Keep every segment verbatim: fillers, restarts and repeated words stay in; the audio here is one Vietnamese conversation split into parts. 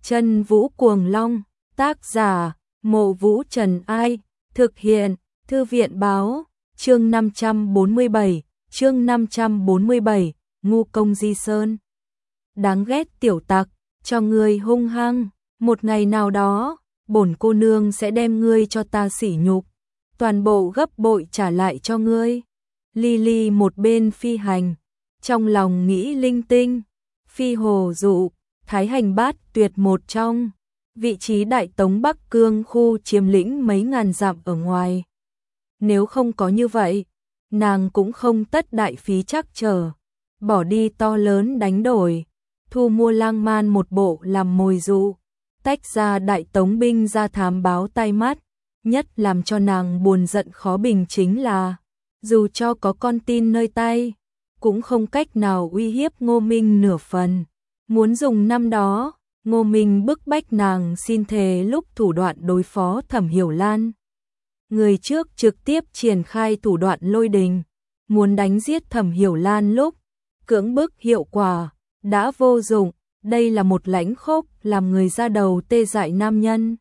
Chân Vũ Cuồng Long, tác giả, Mộ Vũ Trần Ai, thực hiện, Thư viện Báo, chương năm trăm bốn mươi bảy, chương năm trăm bốn mươi bảy, ngu công Di Sơn. Đáng ghét tiểu tặc, cho ngươi hung hăng, một ngày nào đó, bổn cô nương sẽ đem ngươi cho ta sỉ nhục, toàn bộ gấp bội trả lại cho ngươi. Lily một bên phi hành, trong lòng nghĩ linh tinh, phi hồ dụ, thái hành bát tuyệt một trong, vị trí đại tống Bắc Cương khu chiếm lĩnh mấy ngàn dặm ở ngoài. Nếu không có như vậy, nàng cũng không tất đại phí trắc trở, bỏ đi to lớn đánh đổi, thu mua lang man một bộ làm mồi dụ, tách ra đại tống binh ra thám báo tai mắt. Nhất làm cho nàng buồn giận khó bình chính là, dù cho có con tin nơi tay, cũng không cách nào uy hiếp Ngô Minh nửa phần. Muốn dùng năm đó, Ngô Minh bức bách nàng xin thề lúc thủ đoạn đối phó Thẩm Hiểu Lan. Người trước trực tiếp triển khai thủ đoạn lôi đình, muốn đánh giết Thẩm Hiểu Lan lúc, cưỡng bức hiệu quả, đã vô dụng, đây là một lãnh khốc làm người ra đầu tê dại nam nhân.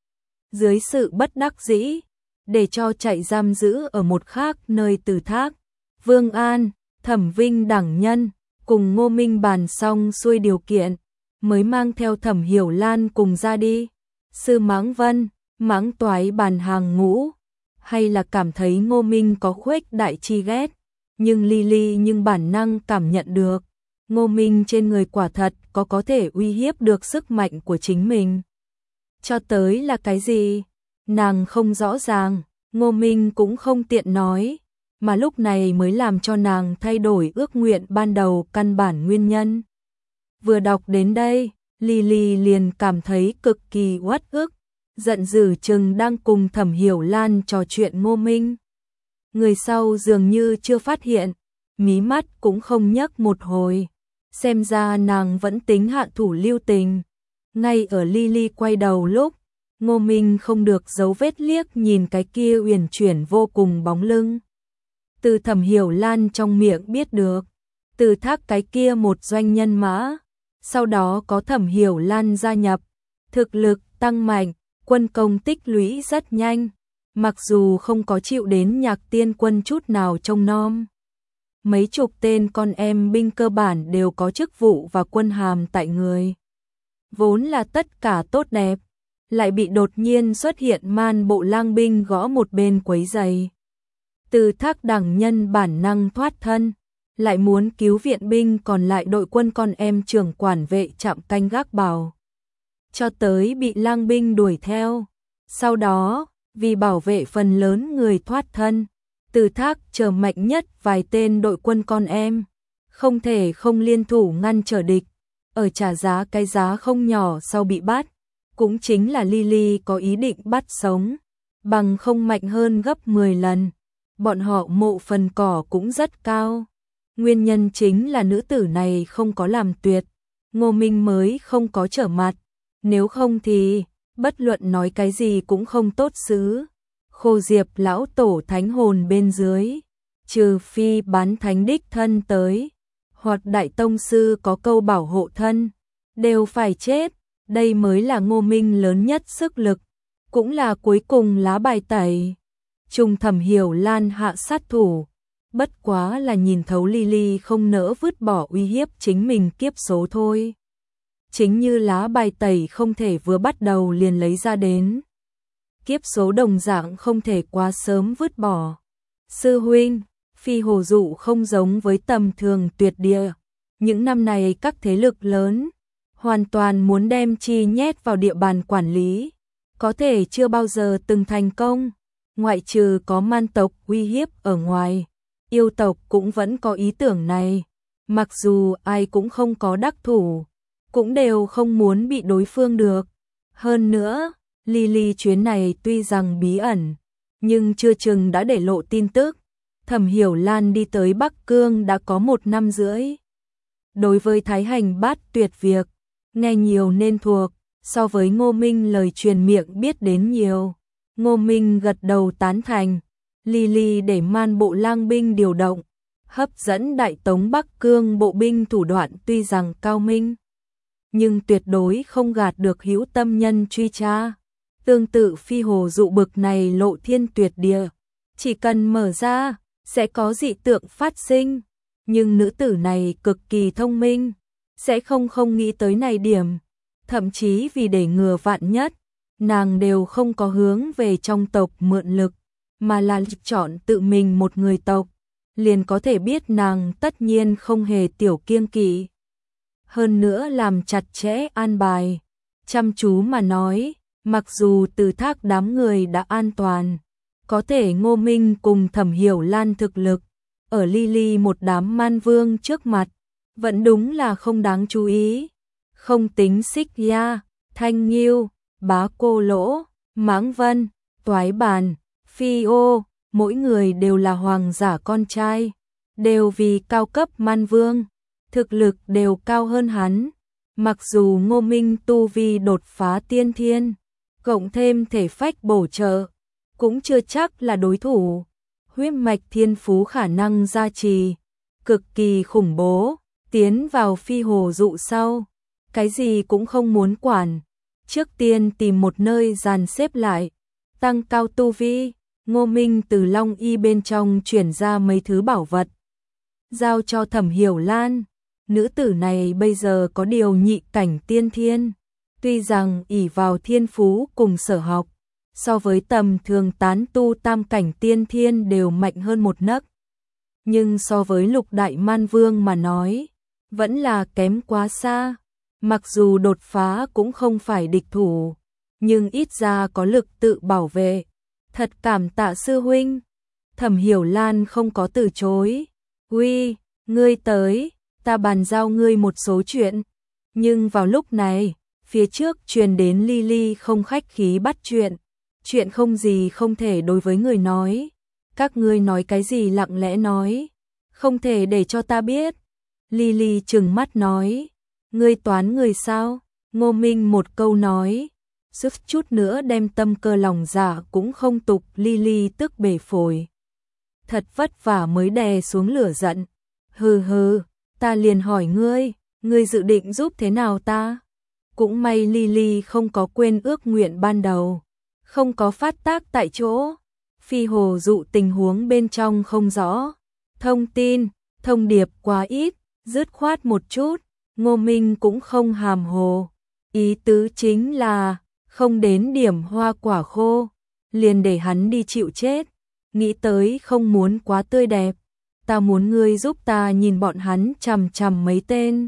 Dưới sự bất đắc dĩ, để cho chạy giam giữ ở một khác nơi từ thác, Vương An, Thẩm Vinh đẳng nhân, cùng Ngô Minh bàn xong xuôi điều kiện, mới mang theo Thẩm Hiểu Lan cùng ra đi. Sư Mãng Vân, Mãng Toái bàn hàng ngũ, hay là cảm thấy Ngô Minh có khuếch đại chi ghét, nhưng Lily nhưng bản năng cảm nhận được, Ngô Minh trên người quả thật có có thể uy hiếp được sức mạnh của chính mình. Cho tới là cái gì? Nàng không rõ ràng, Ngô Minh cũng không tiện nói, mà lúc này mới làm cho nàng thay đổi ước nguyện ban đầu căn bản nguyên nhân. Vừa đọc đến đây, Lily liền cảm thấy cực kỳ uất ức, giận dữ chừng đang cùng Thẩm Hiểu Lan trò chuyện Ngô Minh. Người sau dường như chưa phát hiện, mí mắt cũng không nhấc một hồi, xem ra nàng vẫn tính hạ thủ lưu tình. Ngay ở Lily quay đầu lúc, Ngô Minh không được giấu vết liếc nhìn cái kia uyển chuyển vô cùng bóng lưng. Từ Thẩm Hiểu Lan trong miệng biết được, từ thác cái kia một doanh nhân mã, sau đó có Thẩm Hiểu Lan gia nhập, thực lực tăng mạnh, quân công tích lũy rất nhanh, mặc dù không có chịu đến Nhạc Tiên Quân chút nào trông nom. Mấy chục tên con em binh cơ bản đều có chức vụ và quân hàm tại người. Vốn là tất cả tốt đẹp, lại bị đột nhiên xuất hiện man bộ lang binh gõ một bên quấy rầy. Từ thác đẳng nhân bản năng thoát thân, lại muốn cứu viện binh còn lại đội quân con em trưởng quản vệ trạm canh gác bảo. Cho tới bị lang binh đuổi theo. Sau đó, vì bảo vệ phần lớn người thoát thân, từ thác chờ mạnh nhất vài tên đội quân con em, không thể không liên thủ ngăn trở địch, ở trả giá cái giá không nhỏ sau bị bắt. Cũng chính là Lily có ý định bắt sống, bằng không mạnh hơn gấp mười lần. Bọn họ mộ phần cỏ cũng rất cao. Nguyên nhân chính là nữ tử này không có làm tuyệt, Ngô Minh mới không có trở mặt. Nếu không thì, bất luận nói cái gì cũng không tốt xứ. Khô Diệp lão tổ thánh hồn bên dưới, trừ phi bán thánh đích thân tới, hoặc đại tông sư có câu bảo hộ thân, đều phải chết. Đây mới là Ngô Minh lớn nhất sức lực, cũng là cuối cùng lá bài tẩy. Trùng Thẩm Hiểu Lan hạ sát thủ, bất quá là nhìn thấu Lily không nỡ vứt bỏ uy hiếp chính mình kiếp số thôi. Chính như lá bài tẩy không thể vừa bắt đầu liền lấy ra đến, kiếp số đồng dạng không thể quá sớm vứt bỏ. Sư huynh, phi hồ dụ không giống với tầm thường tuyệt địa. Những năm này các thế lực lớn hoàn toàn muốn đem chi nhét vào địa bàn quản lý, có thể chưa bao giờ từng thành công, ngoại trừ có man tộc uy hiếp ở ngoài, yêu tộc cũng vẫn có ý tưởng này, mặc dù ai cũng không có đắc thủ, cũng đều không muốn bị đối phương được. Hơn nữa, Lily chuyến này tuy rằng bí ẩn, nhưng chưa chừng đã để lộ tin tức, Thẩm Hiểu Lan đi tới Bắc Cương đã có một năm rưỡi. Đối với thái hành bát tuyệt việc, nghe nhiều nên thuộc, so với Ngô Minh lời truyền miệng biết đến nhiều. Ngô Minh gật đầu tán thành, Lily để man bộ lang binh điều động, hấp dẫn đại tống Bắc Cương bộ binh thủ đoạn tuy rằng cao minh, nhưng tuyệt đối không gạt được hữu tâm nhân truy tra. Tương tự phi hồ dụ bực này lộ thiên tuyệt địa, chỉ cần mở ra, sẽ có dị tượng phát sinh. Nhưng nữ tử này cực kỳ thông minh, sẽ không không nghĩ tới này điểm. Thậm chí vì để ngừa vạn nhất, nàng đều không có hướng về trong tộc mượn lực, mà là chọn tự mình một người tộc, liền có thể biết nàng tất nhiên không hề tiểu kiêng kỵ. Hơn nữa làm chặt chẽ an bài, chăm chú mà nói, mặc dù từ thác đám người đã an toàn, có thể Ngô Minh cùng Thẩm Hiểu Lan thực lực, ở Lily một đám man vương trước mặt, vẫn đúng là không đáng chú ý. Không tính Xích Ya, Thanh Nghiêu, Bá Cô Lỗ, Mãng Vân, Toái Bàn, Phi Ô, mỗi người đều là hoàng giả con trai, đều vì cao cấp man vương, thực lực đều cao hơn hắn. Mặc dù Ngô Minh tu vi đột phá tiên thiên, cộng thêm thể phách bổ trợ, cũng chưa chắc là đối thủ. Huyết mạch thiên phú khả năng gia trì, cực kỳ khủng bố, tiến vào phi hồ dụ sau, cái gì cũng không muốn quản, trước tiên tìm một nơi dàn xếp lại, tăng cao tu vi. Ngô Minh từ Long Y bên trong chuyển ra mấy thứ bảo vật, giao cho Thẩm Hiểu Lan. Nữ tử này bây giờ có điều nhị cảnh tiên thiên, tuy rằng ỷ vào thiên phú cùng sở học, so với tầm thường tán tu tam cảnh tiên thiên đều mạnh hơn một nấc. Nhưng so với lục đại man vương mà nói, vẫn là kém quá xa. Mặc dù đột phá cũng không phải địch thủ, nhưng ít ra có lực tự bảo vệ. Thật cảm tạ sư huynh. Thẩm Hiểu Lan không có từ chối. Uy, ngươi tới, ta bàn giao ngươi một số chuyện. Nhưng vào lúc này, phía trước truyền đến Lily không khách khí bắt chuyện. Chuyện không gì không thể đối với người nói. Các ngươi nói cái gì lặng lẽ nói, không thể để cho ta biết. Lily trừng mắt nói, ngươi toán người sao? Ngô Minh một câu nói, suýt chút nữa đem tâm cơ lòng dạ cũng không tục. Lily tức bể phổi, thật vất vả mới đè xuống lửa giận. Hừ hừ, ta liền hỏi ngươi, ngươi dự định giúp thế nào ta? Cũng may Lily không có quên ước nguyện ban đầu, không có phát tác tại chỗ. Phi hồ dụ tình huống bên trong không rõ, thông tin, thông điệp quá ít, dứt khoát một chút. Ngô Minh cũng không hàm hồ, ý tứ chính là không đến điểm hoa quả khô, liền để hắn đi chịu chết. Nghĩ tới không muốn quá tươi đẹp, ta muốn ngươi giúp ta nhìn bọn hắn chằm chằm mấy tên.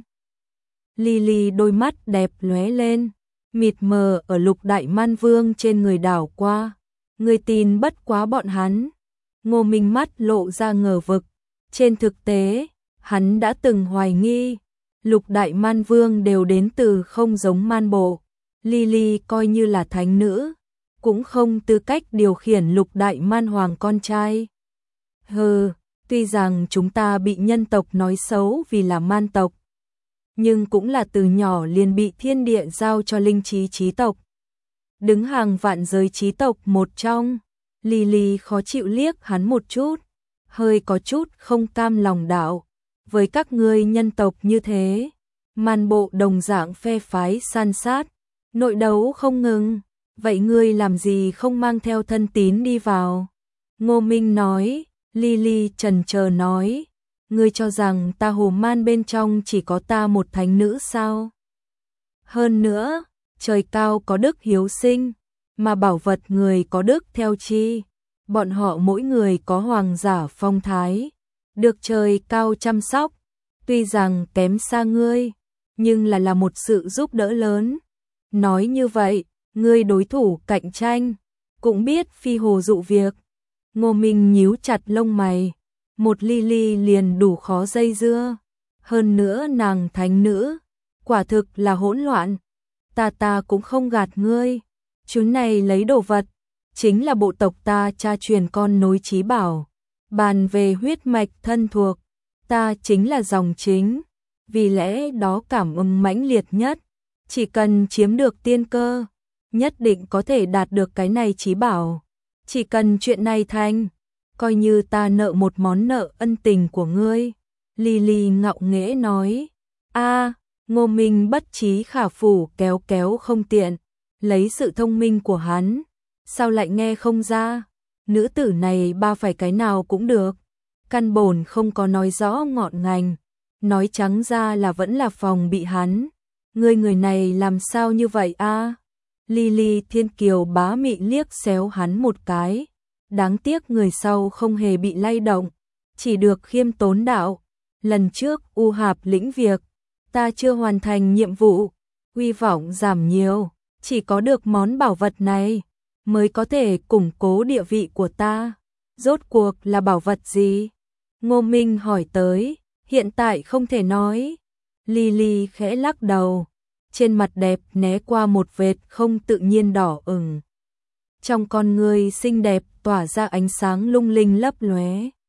Lily đôi mắt đẹp lóe lên, mịt mờ ở lục đại man vương trên người đảo qua. Ngươi tin bất quá bọn hắn. Ngô Minh mắt lộ ra ngờ vực. Trên thực tế, hắn đã từng hoài nghi, lục đại man vương đều đến từ không giống man bộ. Lily coi như là thánh nữ, cũng không tư cách điều khiển lục đại man hoàng con trai. Hừ, tuy rằng chúng ta bị nhân tộc nói xấu vì là man tộc, nhưng cũng là từ nhỏ liền bị thiên địa giao cho linh trí trí tộc. Đứng hàng vạn giới trí tộc một trong. Lily khó chịu liếc hắn một chút, hơi có chút không cam lòng đạo. Với các ngươi nhân tộc như thế, man bộ đồng dạng phe phái san sát, nội đấu không ngừng, vậy ngươi làm gì không mang theo thân tín đi vào? Ngô Minh nói. Lily chần chờ nói, ngươi cho rằng ta hồ man bên trong chỉ có ta một thánh nữ sao? Hơn nữa, trời cao có đức hiếu sinh, mà bảo vật người có đức theo chi. Bọn họ mỗi người có hoàng giả phong thái, được trời cao chăm sóc. Tuy rằng kém xa ngươi, nhưng là là một sự giúp đỡ lớn. Nói như vậy, ngươi đối thủ cạnh tranh, cũng biết phi hồ dụ việc. Ngô Minh nhíu chặt lông mày, một Lily liền đủ khó dây dưa. Hơn nữa nàng thánh nữ, quả thực là hỗn loạn. Ta ta cũng không gạt ngươi, chúng này lấy đồ vật, chính là bộ tộc ta cha truyền con nối chí bảo. Bàn về huyết mạch thân thuộc, ta chính là dòng chính, vì lẽ đó cảm ứng mãnh liệt nhất. Chỉ cần chiếm được tiên cơ, nhất định có thể đạt được cái này chí bảo. Chỉ cần chuyện này thành, coi như ta nợ một món nợ ân tình của ngươi. Lily ngạo nghễ nói, a Ngô Minh bất trí khả phủ kéo kéo không tiện, lấy sự thông minh của hắn, sao lại nghe không ra? Nữ tử này ba phải cái nào cũng được, căn bổn không có nói rõ ngọn ngành, nói trắng ra là vẫn là phòng bị hắn. Ngươi người này làm sao như vậy a? Lily Thiên Kiều bá mị liếc xéo hắn một cái, đáng tiếc người sau không hề bị lay động, chỉ được khiêm tốn đạo, lần trước U Hạp lĩnh việc, ta chưa hoàn thành nhiệm vụ, uy vọng giảm nhiều, chỉ có được món bảo vật này mới có thể củng cố địa vị của ta. Rốt cuộc là bảo vật gì? Ngô Minh hỏi tới, hiện tại không thể nói. Lily khẽ lắc đầu, trên mặt đẹp né qua một vệt không tự nhiên đỏ ửng. Trong con ngươi xinh đẹp tỏa ra ánh sáng lung linh lấp lóe.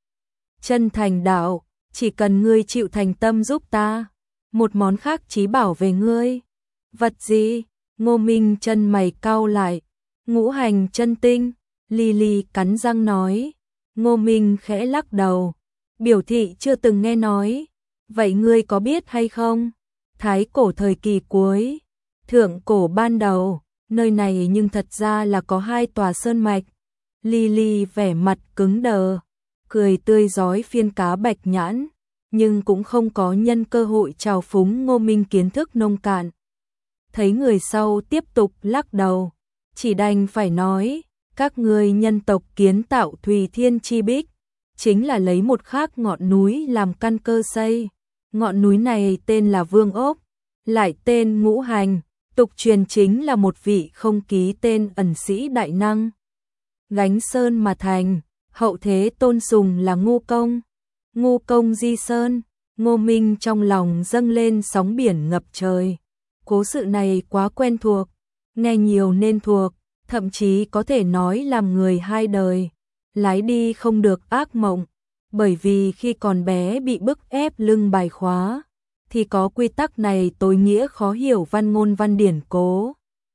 Chân thành đạo, chỉ cần ngươi chịu thành tâm giúp ta, một món khác chí bảo về ngươi. Vật gì? Ngô Minh chân mày cau lại. Ngũ hành chân tinh. Lily cắn răng nói. Ngô Minh khẽ lắc đầu, biểu thị chưa từng nghe nói. Vậy ngươi có biết hay không? Thái cổ thời kỳ cuối, thượng cổ ban đầu, nơi này nhưng thật ra là có hai tòa sơn mạch. Lily vẻ mặt cứng đờ, cười tươi rói phiên cá bạch nhãn, nhưng cũng không có nhân cơ hội trào phúng Ngô Minh kiến thức nông cạn. Thấy người sau tiếp tục lắc đầu, chỉ đành phải nói, các ngươi nhân tộc kiến tạo Thùy Thiên Chi Bích, chính là lấy một khác ngọn núi làm căn cơ xây. Ngọn núi này tên là Vương Ốc, lại tên Ngũ Hành, tục truyền chính là một vị không ký tên ẩn sĩ đại năng. Gánh sơn mà thành, hậu thế tôn sùng là Ngô Công. Ngô Công di sơn, Ngô Minh trong lòng dâng lên sóng biển ngập trời. Cố sự này quá quen thuộc, nghe nhiều nên thuộc, thậm chí có thể nói làm người hai đời, lái đi không được ác mộng. Bởi vì khi còn bé bị bức ép lưng bài khóa, thì có quy tắc này tối nghĩa khó hiểu văn ngôn văn điển cố.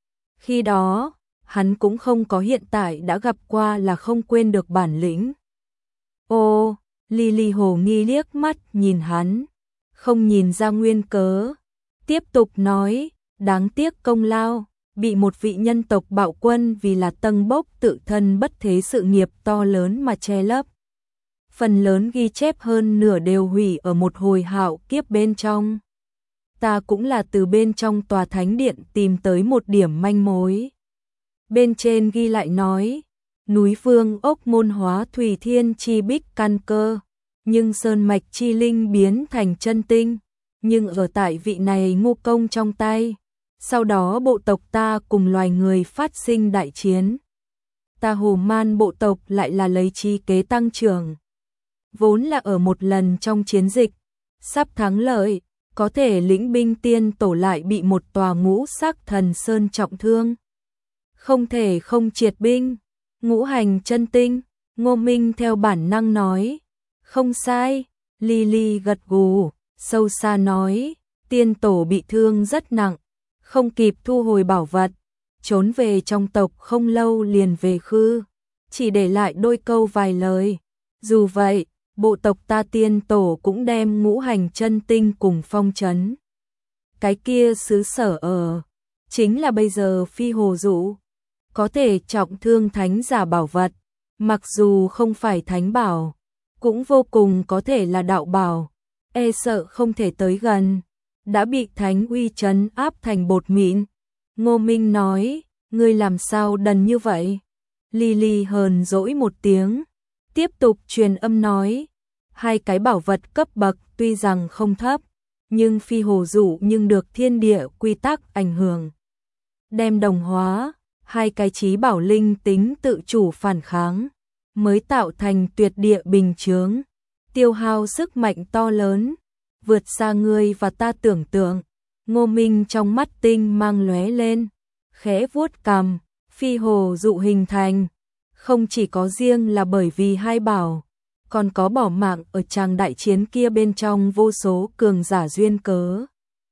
Khi đó, hắn cũng không có hiện tại đã gặp qua là không quên được bản lĩnh. Ô, Lily hồ nghi liếc mắt nhìn hắn, không nhìn ra nguyên cớ. Tiếp tục nói, đáng tiếc công lao, bị một vị nhân tộc bạo quân vì là tâng bốc tự thân bất thế sự nghiệp to lớn mà che lấp. Phần lớn ghi chép hơn nửa đều hủy ở một hồi hạo kiếp bên trong. Ta cũng là từ bên trong tòa thánh điện tìm tới một điểm manh mối. Bên trên ghi lại nói, núi Vương Ốc môn hóa Thùy Thiên Chi Bích căn cơ, nhưng sơn mạch chi linh biến thành chân tinh, nhưng ở tại vị này Ngô Công trong tay. Sau đó bộ tộc ta cùng loài người phát sinh đại chiến. Ta Hồ Man bộ tộc lại là lấy chi kế tăng trưởng. Vốn là ở một lần trong chiến dịch, sắp thắng lợi, có thể lĩnh binh tiên tổ lại bị một tòa ngũ sắc thần sơn trọng thương. Không thể không triệt binh. Ngũ hành chân tinh, Ngô Minh theo bản năng nói. Không sai, Lily gật gù, sâu xa nói, tiên tổ bị thương rất nặng, không kịp thu hồi bảo vật, trốn về trong tộc không lâu liền về khư, chỉ để lại đôi câu vài lời. Dù vậy, bộ tộc ta tiên tổ cũng đem ngũ hành chân tinh cùng phong trấn. Cái kia xứ sở ở, chính là bây giờ phi hồ dụ, có thể trọng thương thánh giả bảo vật, mặc dù không phải thánh bảo, cũng vô cùng có thể là đạo bảo, e sợ không thể tới gần, đã bị thánh uy trấn áp thành bột mịn. Ngô Minh nói, ngươi làm sao đần như vậy? Lily hờn dỗi một tiếng, tiếp tục truyền âm nói, hai cái bảo vật cấp bậc tuy rằng không thấp, nhưng phi hồ dụ nhưng được thiên địa quy tắc ảnh hưởng. Đem đồng hóa, hai cái chí bảo linh tính tự chủ phản kháng, mới tạo thành tuyệt địa bình chướng, tiêu hao sức mạnh to lớn, vượt xa ngươi và ta tưởng tượng. Ngô Minh trong mắt tinh mang lóe lên, khẽ vuốt cằm, phi hồ dụ hình thành, không chỉ có riêng là bởi vì hai bảo, còn có bỏ mạng ở tràng đại chiến kia bên trong vô số cường giả duyên cớ.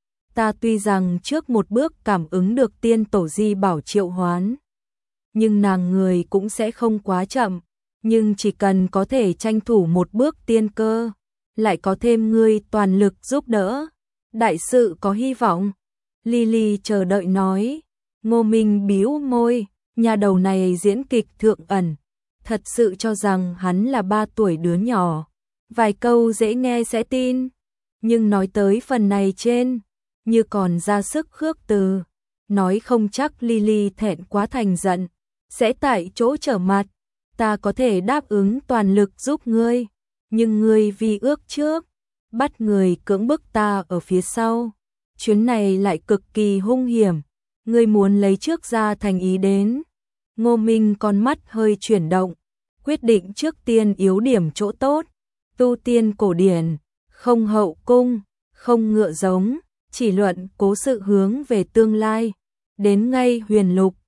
Ta tuy rằng trước một bước cảm ứng được tiên tổ di bảo triệu hoán, nhưng nàng người cũng sẽ không quá chậm, nhưng chỉ cần có thể tranh thủ một bước tiên cơ, lại có thêm ngươi toàn lực giúp đỡ, Đại sự có hy vọng. Lily chờ đợi nói. Ngô Minh bĩu môi, nhà đầu này diễn kịch thượng ẩn, thật sự cho rằng hắn là ba tuổi đứa nhỏ. Vài câu dễ nghe sẽ tin, nhưng nói tới phần này trên, như còn ra sức khước từ. Nói không chắc Lily thẹn quá thành giận, sẽ tại chỗ trở mặt. Ta có thể đáp ứng toàn lực giúp ngươi, nhưng ngươi vì ước trước, bắt người cưỡng bức ta ở phía sau. Chuyến này lại cực kỳ hung hiểm, ngươi muốn lấy trước ra thành ý đến. Ngô Minh con mắt hơi chuyển động, quyết định trước tiên yếu điểm chỗ tốt. Tu tiên cổ điển, không hậu cung, không ngựa giống, chỉ luận cố sự hướng về tương lai. Đến ngay huyền lục,